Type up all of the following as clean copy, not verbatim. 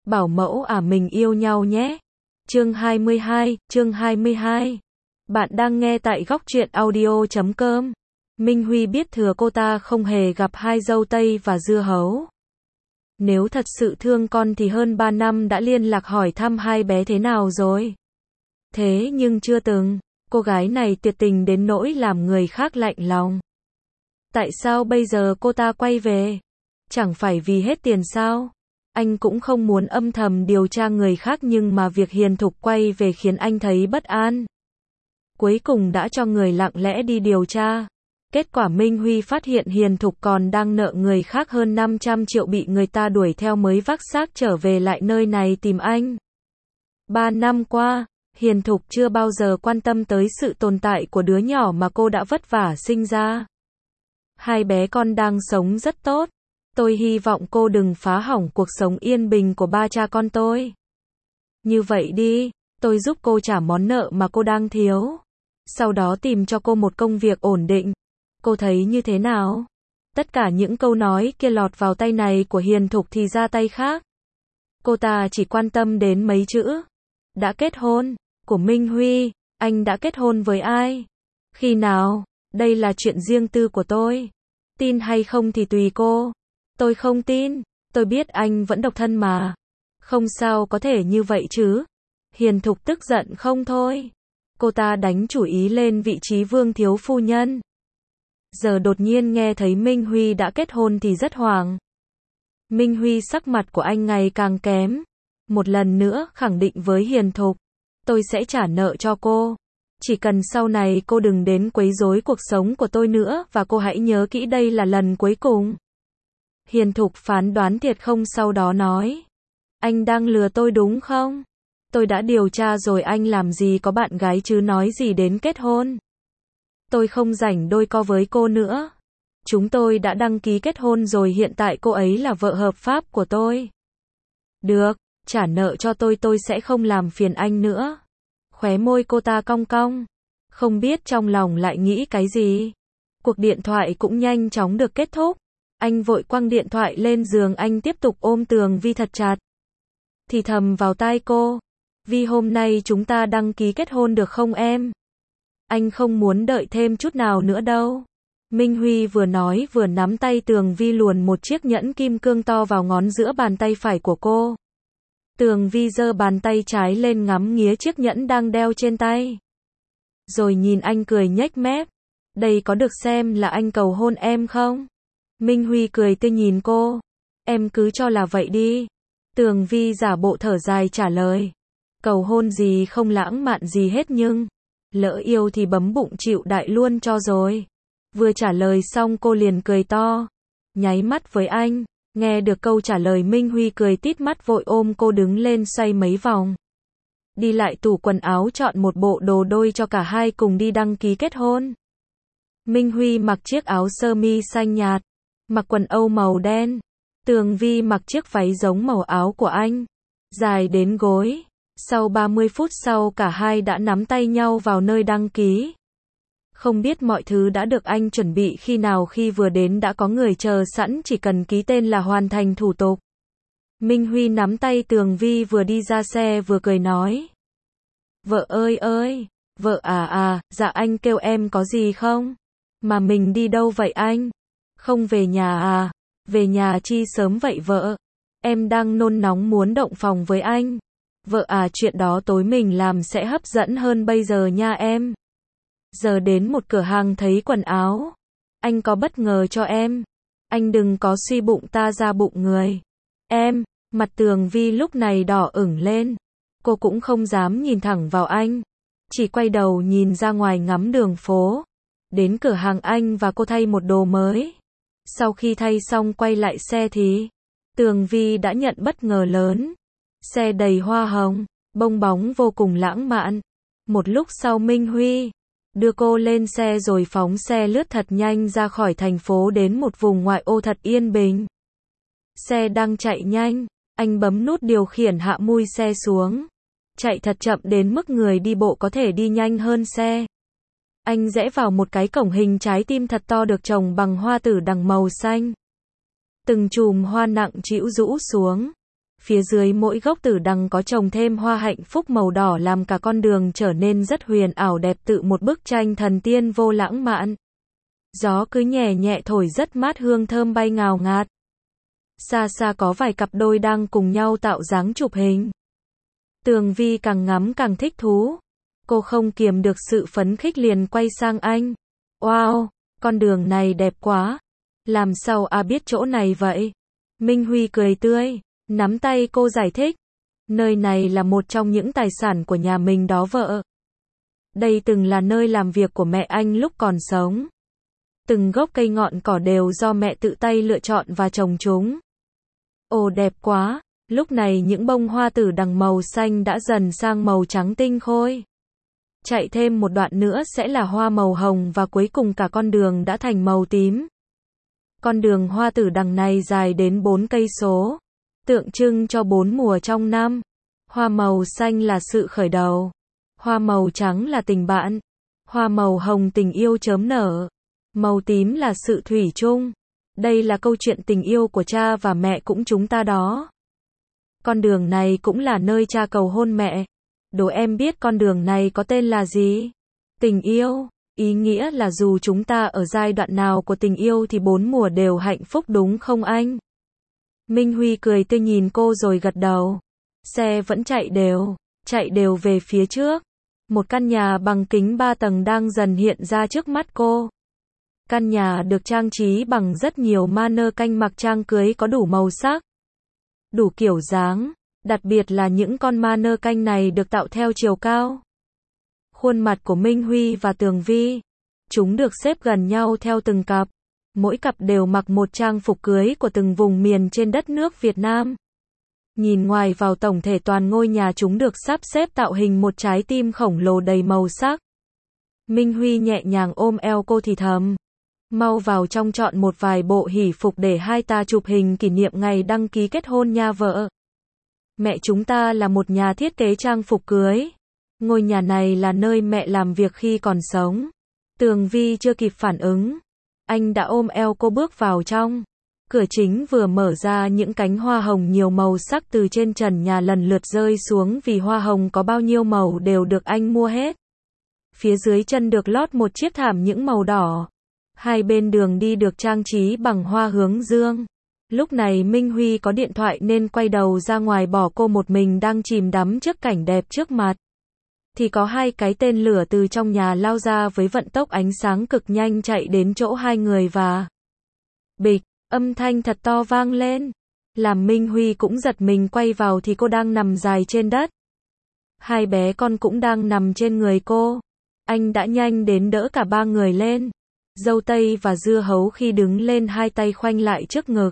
Bảo mẫu mình yêu nhau nhé. Chương 22. Bạn đang nghe tại góc truyện audio.com. Minh Huy biết thừa cô ta không hề gặp hai dâu tây và dưa hấu. Nếu thật sự thương con thì hơn 3 năm đã liên lạc hỏi thăm hai bé thế nào rồi. Thế nhưng chưa từng, cô gái này tuyệt tình đến nỗi làm người khác lạnh lòng. Tại sao bây giờ cô ta quay về? Chẳng phải vì hết tiền sao? Anh cũng không muốn âm thầm điều tra người khác nhưng mà việc Hiền Thục quay về khiến anh thấy bất an. Cuối cùng đã cho người lặng lẽ đi điều tra. Kết quả Minh Huy phát hiện Hiền Thục còn đang nợ người khác hơn 500 triệu bị người ta đuổi theo mới vác xác trở về lại nơi này tìm anh. 3 năm qua, Hiền Thục chưa bao giờ quan tâm tới sự tồn tại của đứa nhỏ mà cô đã vất vả sinh ra. Hai bé con đang sống rất tốt. Tôi hy vọng cô đừng phá hỏng cuộc sống yên bình của ba cha con tôi. Như vậy đi, tôi giúp cô trả món nợ mà cô đang thiếu. Sau đó tìm cho cô một công việc ổn định. Cô thấy như thế nào? Tất cả những câu nói kia lọt vào tay này của Hiền Thục thì ra tay khác. Cô ta chỉ quan tâm đến mấy chữ. Đã kết hôn, của Minh Huy, anh đã kết hôn với ai? Khi nào? Đây là chuyện riêng tư của tôi. Tin hay không thì tùy cô. Tôi không tin, tôi biết anh vẫn độc thân mà. Không sao có thể như vậy chứ. Hiền Thục tức giận không thôi. Cô ta đánh chủ ý lên vị trí vương thiếu phu nhân. Giờ đột nhiên nghe thấy Minh Huy đã kết hôn thì rất hoảng. Minh Huy sắc mặt của anh ngày càng kém. Một lần nữa khẳng định với Hiền Thục. Tôi sẽ trả nợ cho cô. Chỉ cần sau này cô đừng đến quấy rối cuộc sống của tôi nữa và cô hãy nhớ kỹ đây là lần cuối cùng. Hiền Thục phán đoán thiệt không sau đó nói. Anh đang lừa tôi đúng không? Tôi đã điều tra rồi anh làm gì có bạn gái chứ nói gì đến kết hôn. Tôi không rảnh đôi co với cô nữa. Chúng tôi đã đăng ký kết hôn rồi hiện tại cô ấy là vợ hợp pháp của tôi. Được, trả nợ cho tôi sẽ không làm phiền anh nữa. Khóe môi cô ta cong cong. Không biết trong lòng lại nghĩ cái gì. Cuộc điện thoại cũng nhanh chóng được kết thúc. Anh vội quăng điện thoại lên giường anh tiếp tục ôm Tường Vi thật chặt. Thì thầm vào tai cô. Vi hôm nay chúng ta đăng ký kết hôn được không em? Anh không muốn đợi thêm chút nào nữa đâu. Minh Huy vừa nói vừa nắm tay Tường Vi luồn một chiếc nhẫn kim cương to vào ngón giữa bàn tay phải của cô. Tường Vi giơ bàn tay trái lên ngắm nghía chiếc nhẫn đang đeo trên tay. Rồi nhìn anh cười nhếch mép. Đây có được xem là anh cầu hôn em không? Minh Huy cười tươi nhìn cô. Em cứ cho là vậy đi. Tường Vi giả bộ thở dài trả lời. Cầu hôn gì không lãng mạn gì hết nhưng lỡ yêu thì bấm bụng chịu đại luôn cho rồi. Vừa trả lời xong cô liền cười to. Nháy mắt với anh. Nghe được câu trả lời Minh Huy cười tít mắt vội ôm cô đứng lên xoay mấy vòng. Đi lại tủ quần áo chọn một bộ đồ đôi cho cả hai cùng đi đăng ký kết hôn. Minh Huy mặc chiếc áo sơ mi xanh nhạt. Mặc quần âu màu đen. Tường Vi mặc chiếc váy giống màu áo của anh. Dài đến gối. Sau 30 phút sau cả hai đã nắm tay nhau vào nơi đăng ký. Không biết mọi thứ đã được anh chuẩn bị khi nào khi vừa đến đã có người chờ sẵn chỉ cần ký tên là hoàn thành thủ tục. Minh Huy nắm tay Tường Vi vừa đi ra xe vừa cười nói. Vợ ơi, vợ dạ anh kêu em có gì không? Mà mình đi đâu vậy anh? Không về nhà à? Về nhà chi sớm vậy vợ? Em đang nôn nóng muốn động phòng với anh. Vợ chuyện đó tối mình làm sẽ hấp dẫn hơn bây giờ nha em. Giờ đến một cửa hàng thấy quần áo. Anh có bất ngờ cho em. Anh đừng có suy bụng ta ra bụng người. Em, mặt Tường Vi lúc này đỏ ửng lên. Cô cũng không dám nhìn thẳng vào anh. Chỉ quay đầu nhìn ra ngoài ngắm đường phố. Đến cửa hàng anh và cô thay một đồ mới. Sau khi thay xong quay lại xe thì Tường Vi đã nhận bất ngờ lớn. Xe đầy hoa hồng, bông bóng vô cùng lãng mạn. Một lúc sau Minh Huy đưa cô lên xe rồi phóng xe lướt thật nhanh ra khỏi thành phố đến một vùng ngoại ô thật yên bình. Xe đang chạy nhanh, anh bấm nút điều khiển hạ mui xe xuống. Chạy thật chậm đến mức người đi bộ có thể đi nhanh hơn xe. Anh rẽ vào một cái cổng hình trái tim thật to được trồng bằng hoa tử đằng màu xanh. Từng chùm hoa nặng trĩu rũ xuống. Phía dưới mỗi gốc tử đằng có trồng thêm hoa hạnh phúc màu đỏ làm cả con đường trở nên rất huyền ảo đẹp tự một bức tranh thần tiên vô lãng mạn. Gió cứ nhẹ nhẹ thổi rất mát hương thơm bay ngào ngạt. Xa xa có vài cặp đôi đang cùng nhau tạo dáng chụp hình. Tường Vi càng ngắm càng thích thú. Cô không kiềm được sự phấn khích liền quay sang anh. Wow, con đường này đẹp quá. Làm sao biết chỗ này vậy? Minh Huy cười tươi, nắm tay cô giải thích. Nơi này là một trong những tài sản của nhà mình đó vợ. Đây từng là nơi làm việc của mẹ anh lúc còn sống. Từng gốc cây ngọn cỏ đều do mẹ tự tay lựa chọn và trồng chúng. Ồ đẹp quá, lúc này những bông hoa tử đằng màu xanh đã dần sang màu trắng tinh khôi. Chạy thêm một đoạn nữa sẽ là hoa màu hồng và cuối cùng cả con đường đã thành màu tím. Con đường hoa tử đằng này dài đến 4 cây số, tượng trưng cho 4 mùa trong năm. Hoa màu xanh là sự khởi đầu, hoa màu trắng là tình bạn, hoa màu hồng tình yêu chớm nở, màu tím là sự thủy chung. Đây là câu chuyện tình yêu của cha và mẹ cũng chúng ta đó. Con đường này cũng là nơi cha cầu hôn mẹ. Đố em biết con đường này có tên là gì? Tình yêu. Ý nghĩa là dù chúng ta ở giai đoạn nào của tình yêu thì 4 mùa đều hạnh phúc đúng không anh? Minh Huy cười tươi nhìn cô rồi gật đầu. Xe vẫn chạy đều về phía trước. Một căn nhà bằng kính 3 tầng đang dần hiện ra trước mắt cô. Căn nhà được trang trí bằng rất nhiều mannequin mặc trang cưới có đủ màu sắc, đủ kiểu dáng, đặc biệt là những con mannequin này được tạo theo chiều cao. Khuôn mặt của Minh Huy và Tường Vi, chúng được xếp gần nhau theo từng cặp, mỗi cặp đều mặc một trang phục cưới của từng vùng miền trên đất nước Việt Nam. Nhìn ngoài vào tổng thể toàn ngôi nhà chúng được sắp xếp tạo hình một trái tim khổng lồ đầy màu sắc. Minh Huy nhẹ nhàng ôm eo cô thì thầm. Mau vào trong chọn một vài bộ hỷ phục để hai ta chụp hình kỷ niệm ngày đăng ký kết hôn nha vợ. Mẹ chúng ta là một nhà thiết kế trang phục cưới. Ngôi nhà này là nơi mẹ làm việc khi còn sống. Tường Vi chưa kịp phản ứng. Anh đã ôm eo cô bước vào trong. Cửa chính vừa mở ra những cánh hoa hồng nhiều màu sắc từ trên trần nhà lần lượt rơi xuống vì hoa hồng có bao nhiêu màu đều được anh mua hết. Phía dưới chân được lót một chiếc thảm những màu đỏ. Hai bên đường đi được trang trí bằng hoa hướng dương. Lúc này Minh Huy có điện thoại nên quay đầu ra ngoài bỏ cô một mình đang chìm đắm trước cảnh đẹp trước mặt. Thì có hai cái tên lửa từ trong nhà lao ra với vận tốc ánh sáng cực nhanh chạy đến chỗ hai người và bịch, âm thanh thật to vang lên. Làm Minh Huy cũng giật mình quay vào thì cô đang nằm dài trên đất. Hai bé con cũng đang nằm trên người cô. Anh đã nhanh đến đỡ cả ba người lên. Dâu tây và dưa hấu khi đứng lên hai tay khoanh lại trước ngực.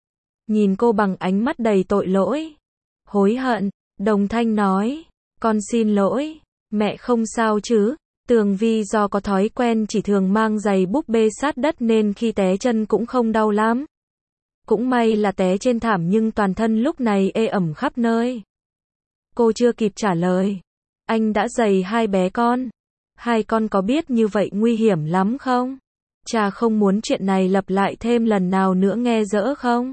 Nhìn cô bằng ánh mắt đầy tội lỗi. Hối hận, đồng thanh nói. Con xin lỗi, mẹ không sao chứ. Tường Vi do có thói quen chỉ thường mang giày búp bê sát đất nên khi té chân cũng không đau lắm. Cũng may là té trên thảm nhưng toàn thân lúc này ê ẩm khắp nơi. Cô chưa kịp trả lời. Anh đã giày hai bé con. Hai con có biết như vậy nguy hiểm lắm không? Cha không muốn chuyện này lặp lại thêm lần nào nữa nghe dỡ không?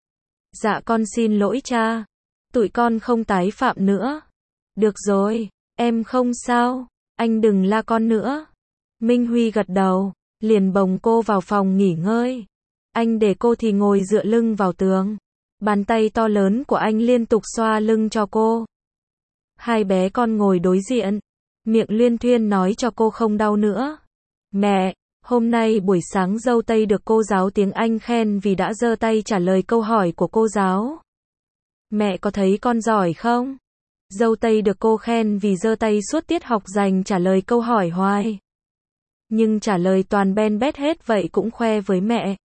Dạ con xin lỗi cha. Tụi con không tái phạm nữa. Được rồi, em không sao. Anh đừng la con nữa. Minh Huy gật đầu, liền bồng cô vào phòng nghỉ ngơi. Anh để cô thì ngồi dựa lưng vào tường. Bàn tay to lớn của anh liên tục xoa lưng cho cô. Hai bé con ngồi đối diện. Miệng luyên thuyên nói cho cô không đau nữa. Mẹ, hôm nay buổi sáng dâu tây được cô giáo tiếng Anh khen vì đã giơ tay trả lời câu hỏi của cô giáo. Mẹ có thấy con giỏi không? Dâu tây được cô khen vì giơ tay suốt tiết học dành trả lời câu hỏi hoài. Nhưng trả lời toàn ben bét hết vậy cũng khoe với mẹ.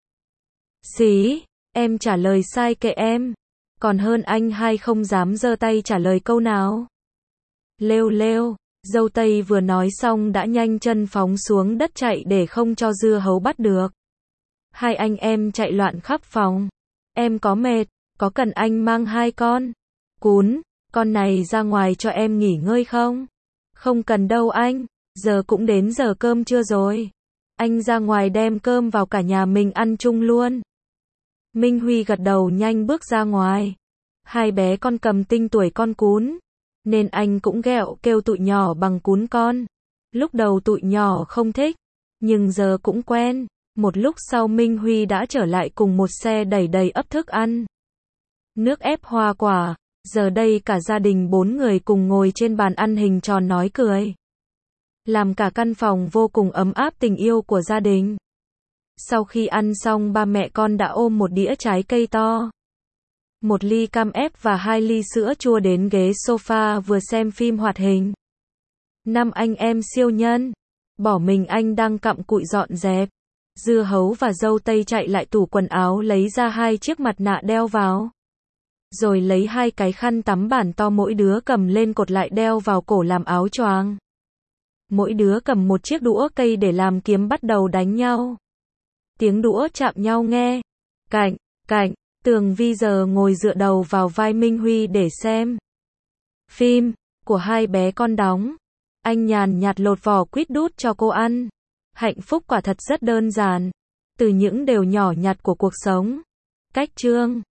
Xí, em trả lời sai kệ em. Còn hơn anh hai không dám giơ tay trả lời câu nào. Lêu lêu. Dâu tây vừa nói xong đã nhanh chân phóng xuống đất chạy để không cho dưa hấu bắt được. Hai anh em chạy loạn khắp phòng. Em có mệt, có cần anh mang hai con? Cún, con này ra ngoài cho em nghỉ ngơi không? Không cần đâu anh, giờ cũng đến giờ cơm trưa rồi. Anh ra ngoài đem cơm vào cả nhà mình ăn chung luôn. Minh Huy gật đầu nhanh bước ra ngoài. Hai bé con cầm tinh tuổi con cún, nên anh cũng ghẹo kêu tụi nhỏ bằng cún con. Lúc đầu tụi nhỏ không thích, nhưng giờ cũng quen. Một lúc sau Minh Huy đã trở lại cùng một xe đẩy đầy ắp thức ăn. Nước ép hoa quả, giờ đây cả gia đình 4 người cùng ngồi trên bàn ăn hình tròn nói cười. Làm cả căn phòng vô cùng ấm áp tình yêu của gia đình. Sau khi ăn xong ba mẹ con đã ôm một đĩa trái cây to, một ly cam ép và 2 ly sữa chua đến ghế sofa vừa xem phim hoạt hình. 5 anh em siêu nhân, bỏ mình anh đang cặm cụi dọn dẹp. Dưa hấu và dâu tây chạy lại tủ quần áo lấy ra 2 chiếc mặt nạ đeo vào. Rồi lấy 2 cái khăn tắm bản to mỗi đứa cầm lên cột lại đeo vào cổ làm áo choàng. Mỗi đứa cầm một chiếc đũa cây để làm kiếm bắt đầu đánh nhau. Tiếng đũa chạm nhau nghe. Cạnh, cạnh, Tường Vi giờ ngồi dựa đầu vào vai Minh Huy để xem phim của hai bé con đóng. Anh nhàn nhạt lột vỏ quýt đút cho cô ăn. Hạnh phúc quả thật rất đơn giản. Từ những điều nhỏ nhặt của cuộc sống. Cách chương